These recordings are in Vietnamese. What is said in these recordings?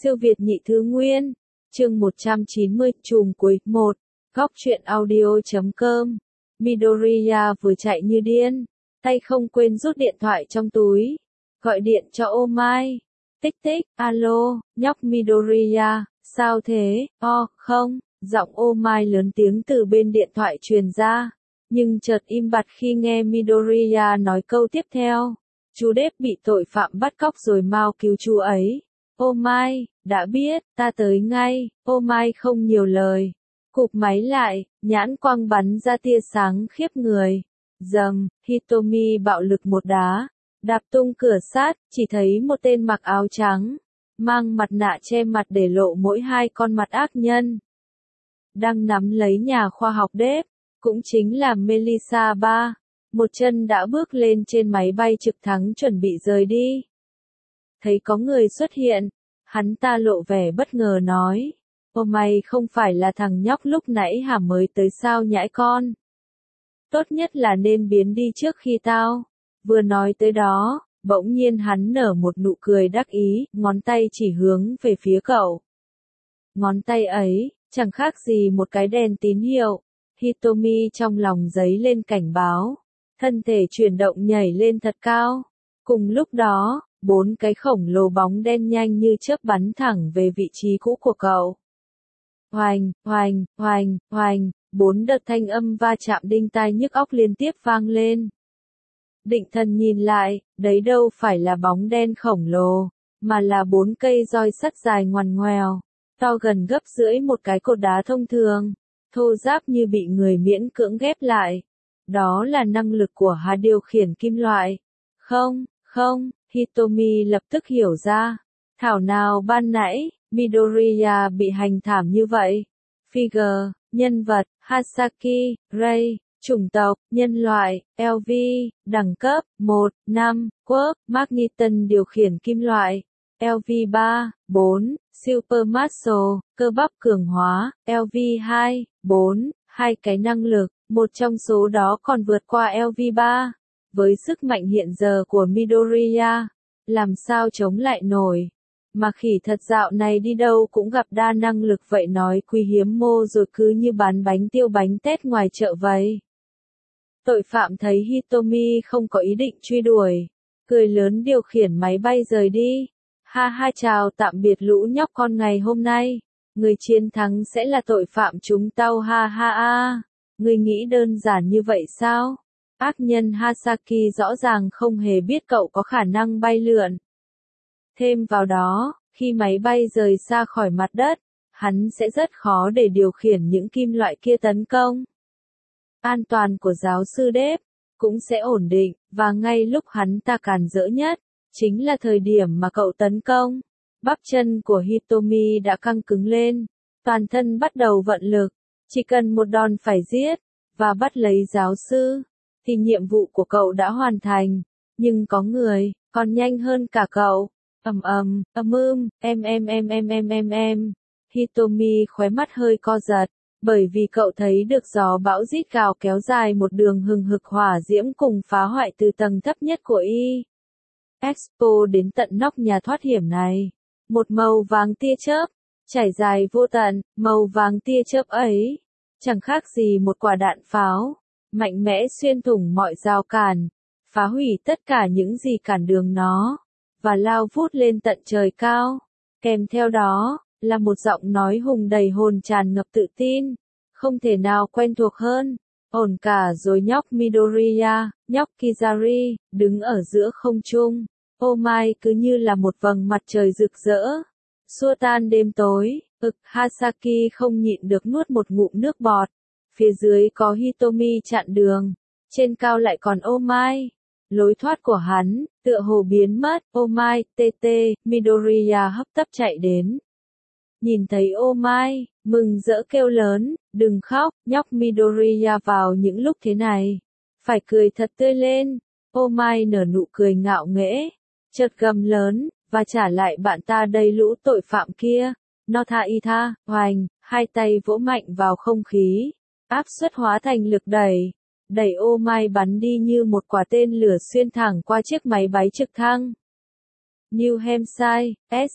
Siêu Việt nhị thứ nguyên, chương 190, chùm cuối, 1, góc truyện audio.com. Midoriya vừa chạy như điên, tay không quên rút điện thoại trong túi, gọi điện cho Oh My. Tích tích, alo, nhóc Midoriya, sao thế, không, giọng Oh My lớn tiếng từ bên điện thoại truyền ra, nhưng chợt im bặt khi nghe Midoriya nói câu tiếp theo. Chú Đếp bị tội phạm bắt cóc rồi mau cứu chú ấy. Oh My, đã biết, ta tới ngay. Oh My không nhiều lời. Cụp máy lại, nhãn quang bắn ra tia sáng khiếp người. Dầm, Hitomi bạo lực một đá, đạp tung cửa sát, chỉ thấy một tên mặc áo trắng, mang mặt nạ che mặt để lộ mỗi hai con mặt ác nhân. Đang nắm lấy nhà khoa học Đếp, cũng chính là Melissa Ba. Một chân đã bước lên trên máy bay trực thăng chuẩn bị rời đi. Thấy có người xuất hiện, hắn ta lộ vẻ bất ngờ nói, ô mày không phải là thằng nhóc lúc nãy hả mới tới sao nhãi con? Tốt nhất là nên biến đi trước khi tao. Vừa nói tới đó, bỗng nhiên hắn nở một nụ cười đắc ý, ngón tay chỉ hướng về phía cậu. Ngón tay ấy, chẳng khác gì một cái đèn tín hiệu. Hitomi trong lòng giấy lên cảnh báo. Thân thể chuyển động nhảy lên thật cao. Cùng lúc đó, 4 cái khổng lồ bóng đen nhanh như chớp bắn thẳng về vị trí cũ của cậu. Oành, oành, oành, oành, 4 đợt thanh âm va chạm đinh tai nhức óc liên tiếp vang lên. Định thần nhìn lại, đấy đâu phải là bóng đen khổng lồ, mà là 4 cây roi sắt dài ngoằn ngoèo, to gần gấp rưỡi một cái cột đá thông thường, thô ráp như bị người miễn cưỡng ghép lại. Đó là năng lực của Hà điều khiển kim loại. Không, Hitomi lập tức hiểu ra. Thảo nào ban nãy, Midoriya bị hành thảm như vậy. Figure, nhân vật, Hasaki, Ray, chủng tộc, nhân loại, LV, đẳng cấp, 1, 5, quốc, Magneton điều khiển kim loại. LV 3, 4, Super Muscle, cơ bắp cường hóa. LV 2, 4, hai cái năng lực. Một trong số đó còn vượt qua LV3. Với sức mạnh hiện giờ của Midoriya, làm sao chống lại nổi. Mà khỉ thật dạo này đi đâu cũng gặp đa năng lực vậy nói quý hiếm mô rồi cứ như bán bánh tiêu bánh tét ngoài chợ vậy. Tội phạm thấy Hitomi không có ý định truy đuổi, cười lớn điều khiển máy bay rời đi. Ha ha, chào tạm biệt lũ nhóc con ngày hôm nay. Người chiến thắng sẽ là tội phạm chúng tao, ha ha a. Ngươi nghĩ đơn giản như vậy sao? Ác nhân Hasaki rõ ràng không hề biết cậu có khả năng bay lượn. Thêm vào đó, khi máy bay rời xa khỏi mặt đất, hắn sẽ rất khó để điều khiển những kim loại kia tấn công. An toàn của giáo sư Đếp cũng sẽ ổn định, và ngay lúc hắn ta càn rỡ nhất, chính là thời điểm mà cậu tấn công. Bắp chân của Hitomi đã căng cứng lên, toàn thân bắt đầu vận lực. Chỉ cần một đòn phải giết, và bắt lấy giáo sư, thì nhiệm vụ của cậu đã hoàn thành. Nhưng có người, còn nhanh hơn cả cậu. Em. Hitomi khóe mắt hơi co giật, bởi vì cậu thấy được gió bão rít gào kéo dài một đường hừng hực hỏa diễm cùng phá hoại từ tầng thấp nhất của Expo đến tận nóc nhà thoát hiểm này. Một màu vàng tia chớp, trải dài vô tận, màu vàng tia chớp ấy, chẳng khác gì một quả đạn pháo, mạnh mẽ xuyên thủng mọi rào cản, phá hủy tất cả những gì cản đường nó, và lao vút lên tận trời cao. Kèm theo đó, là một giọng nói hùng đầy hồn tràn ngập tự tin, không thể nào quen thuộc hơn. Ổn cả rồi nhóc Midoriya, nhóc Kizari, đứng ở giữa không trung. Oh My cứ như là một vầng mặt trời rực rỡ, xua tan đêm tối. Hasaki không nhịn được nuốt một ngụm nước bọt. Phía dưới có Hitomi chặn đường, trên cao lại còn Oh My. Lối thoát của hắn, tựa hồ biến mất. Oh My, Midoriya hấp tấp chạy đến. Nhìn thấy Oh My, mừng rỡ kêu lớn, đừng khóc, nhóc Midoriya vào những lúc thế này. Phải cười thật tươi lên. Oh My nở nụ cười ngạo nghễ, chợt gầm lớn, và trả lại bạn ta đây lũ tội phạm kia. No tha y tha, hoành, hai tay vỗ mạnh vào không khí, áp suất hóa thành lực đẩy. Đẩy Oh My bắn đi như một quả tên lửa xuyên thẳng qua chiếc máy bay trực thăng. New Hampshire,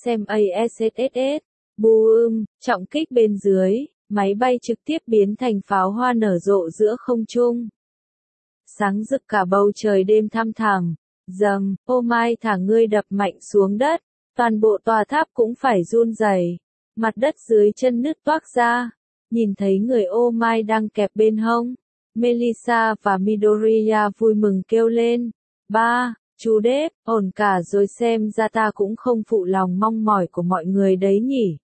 SMASSS, boom, trọng kích bên dưới, máy bay trực tiếp biến thành pháo hoa nở rộ giữa không trung. Sáng rực cả bầu trời đêm thăm thẳm, dầm, ô mai thả ngươi đập mạnh xuống đất, toàn bộ tòa tháp cũng phải run rẩy, mặt đất dưới chân nứt toác ra, nhìn thấy người ô mai đang kẹp bên hông. Melissa và Midoriya vui mừng kêu lên, ba, chú Đếp, ổn cả rồi, xem ra ta cũng không phụ lòng mong mỏi của mọi người đấy nhỉ.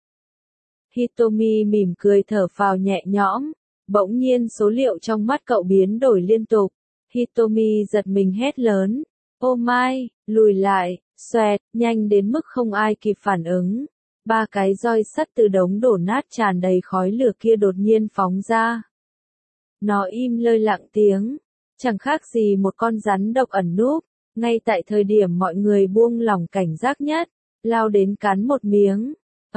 Hitomi mỉm cười thở phào nhẹ nhõm, bỗng nhiên số liệu trong mắt cậu biến đổi liên tục. Hitomi giật mình hét lớn, ô mai, lùi lại, xoẹt, nhanh đến mức không ai kịp phản ứng. Ba cái roi sắt từ đống đổ nát tràn đầy khói lửa kia đột nhiên phóng ra. Nó im lơi lặng tiếng, chẳng khác gì một con rắn độc ẩn núp, ngay tại thời điểm mọi người buông lỏng cảnh giác nhất, lao đến cắn một miếng.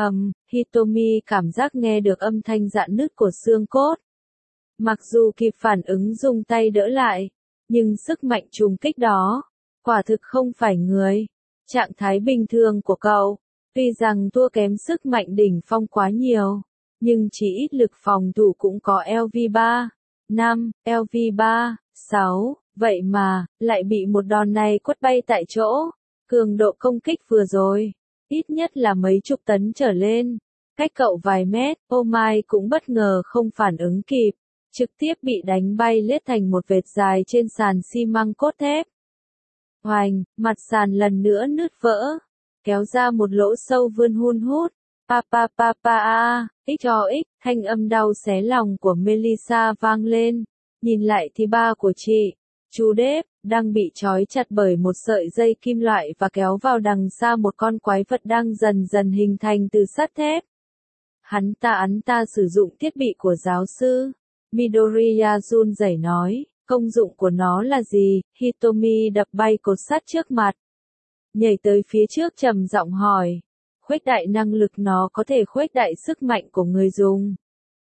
Hitomi cảm giác nghe được âm thanh rạn nứt của xương cốt. Mặc dù kịp phản ứng dùng tay đỡ lại, nhưng sức mạnh trùng kích đó, quả thực không phải người. Trạng thái bình thường của cậu, tuy rằng thua kém sức mạnh đỉnh phong quá nhiều, nhưng chỉ ít lực phòng thủ cũng có LV3, 5, LV3, 6, vậy mà, lại bị một đòn này quất bay tại chỗ. Cường độ công kích vừa rồi, ít nhất là mấy chục tấn trở lên, cách cậu vài mét, ô mai cũng bất ngờ không phản ứng kịp, trực tiếp bị đánh bay lết thành một vệt dài trên sàn xi măng cốt thép. Hoành, mặt sàn lần nữa nứt vỡ, kéo ra một lỗ sâu vươn hun hút. Pa pa pa pa a, x cho x, thanh âm đau xé lòng của Melissa vang lên. Nhìn lại thì ba của chị, chú Đếp, đang bị trói chặt bởi một sợi dây kim loại và kéo vào đằng xa một con quái vật đang dần dần hình thành từ sắt thép. Hắn ta sử dụng thiết bị của giáo sư. Midoriya run rẩy nói, công dụng của nó là gì? Hitomi đập bay cột sắt trước mặt, nhảy tới phía trước trầm giọng hỏi. Khuếch đại năng lực, nó có thể khuếch đại sức mạnh của người dùng.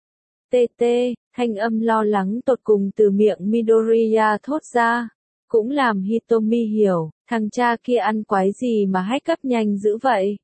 TT, thanh âm lo lắng tột cùng từ miệng Midoriya thốt ra, cũng làm Hitomi hiểu, thằng cha kia ăn quái gì mà hack cấp nhanh dữ vậy.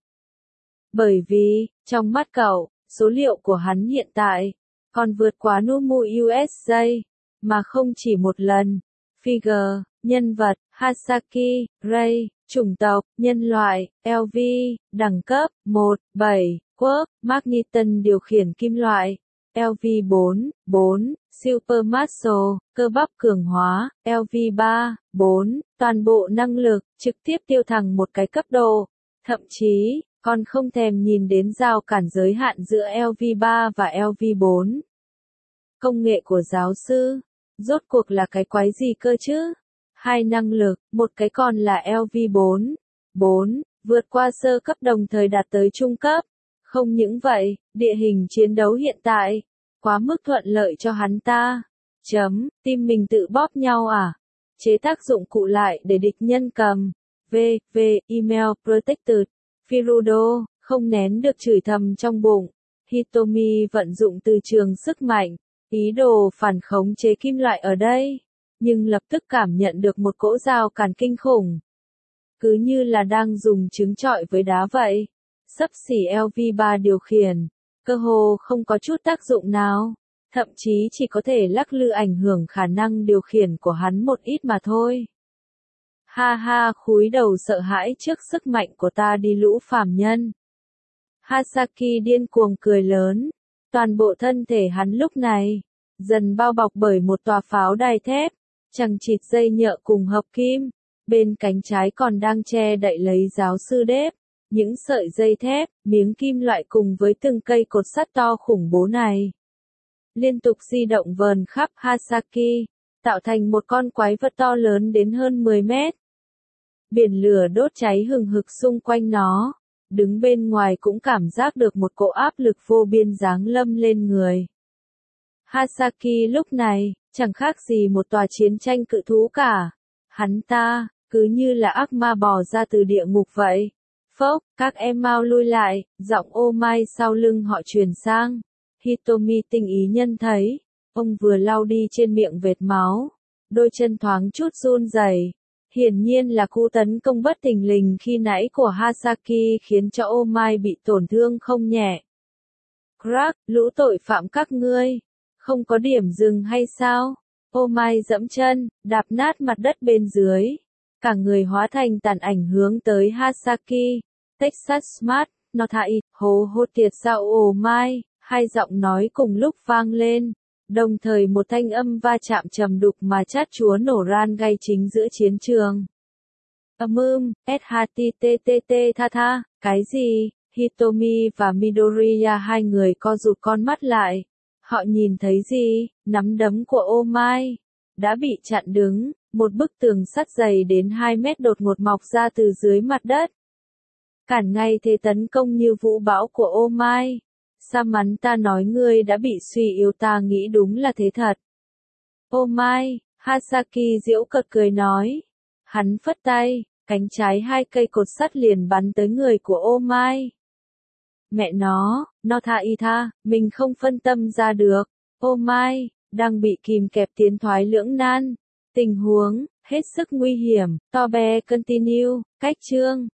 Bởi vì, trong mắt cậu, số liệu của hắn hiện tại, còn vượt quá Numu USJ, mà không chỉ một lần. Figure, nhân vật, Hasaki, Ray, chủng tộc, nhân loại, LV, đẳng cấp, 1, 7, quốc, Magneton điều khiển kim loại, LV 4, 4, Super Muscle, cơ bắp cường hóa, LV 3, 4, toàn bộ năng lực, trực tiếp tiêu thẳng một cái cấp độ, thậm chí, còn không thèm nhìn đến rào cản giới hạn giữa LV 3 và LV 4. Công nghệ của giáo sư, rốt cuộc là cái quái gì cơ chứ? Hai năng lực, một cái còn là LV4, 4, vượt qua sơ cấp đồng thời đạt tới trung cấp. Không những vậy, địa hình chiến đấu hiện tại, quá mức thuận lợi cho hắn ta. Tim mình tự bóp nhau à? Chế tác dụng cụ lại để địch nhân cầm. Email protected. Firudo, không nén được chửi thầm trong bụng. Hitomi vận dụng từ trường sức mạnh, ý đồ phản khống chế kim loại ở đây, nhưng lập tức cảm nhận được một cỗ rào cản kinh khủng. Cứ như là đang dùng trứng trọi với đá vậy. Xấp xỉ LV3 điều khiển, cơ hồ không có chút tác dụng nào, thậm chí chỉ có thể lắc lư ảnh hưởng khả năng điều khiển của hắn một ít mà thôi. Ha ha, cúi đầu sợ hãi trước sức mạnh của ta đi lũ phàm nhân. Hasaki điên cuồng cười lớn, toàn bộ thân thể hắn lúc này dần bao bọc bởi một tòa pháo đài thép, chằng chịt dây nhợ cùng hợp kim, bên cánh trái còn đang che đậy lấy giáo sư Đếp. Những sợi dây thép, miếng kim loại cùng với từng cây cột sắt to khủng bố này liên tục di động vờn khắp Hasaki, tạo thành một con quái vật to lớn đến hơn 10 mét. Biển lửa đốt cháy hừng hực xung quanh nó, đứng bên ngoài cũng cảm giác được một cỗ áp lực vô biên giáng lâm lên người. Hasaki lúc này, chẳng khác gì một tòa chiến tranh cự thú cả. Hắn ta, cứ như là ác ma bò ra từ địa ngục vậy. Phốc, các em mau lui lại, giọng ô mai sau lưng họ truyền sang. Hitomi tinh ý nhân thấy, ông vừa lau đi trên miệng vệt máu, đôi chân thoáng chút run rẩy, Hiển nhiên là cú tấn công bất thình lình khi nãy của Hasaki khiến cho Oh My bị tổn thương không nhẹ. Crack, lũ tội phạm các ngươi, không có điểm dừng hay sao? Oh My dẫm chân, đạp nát mặt đất bên dưới. Cả người hóa thành tàn ảnh hướng tới Hasaki. Texas Smart, nó thải, hố hốt tiệt sao Oh My, hai giọng nói cùng lúc vang lên. Đồng thời một thanh âm va chạm trầm đục mà chát chúa nổ ran gay chính giữa chiến trường. SHTTTT tha tha, cái gì? Hitomi và Midoriya hai người co rụt con mắt lại. Họ nhìn thấy gì? Nắm đấm của Oh My đã bị chặn đứng, một bức tường sắt dày đến 2 mét đột ngột mọc ra từ dưới mặt đất. Cản ngay thế tấn công như vũ bão của Oh My. Samantha nói ngươi đã bị suy yếu, ta nghĩ đúng là thế thật. Oh My, Hasaki giễu cợt cười nói. Hắn phất tay, cánh trái hai cây cột sắt liền bắn tới người của Oh My. Mẹ nó tha, mình không phân tâm ra được. Oh My, đang bị kìm kẹp tiến thoái lưỡng nan. Tình huống, hết sức nguy hiểm, Tobe continue, cách chương.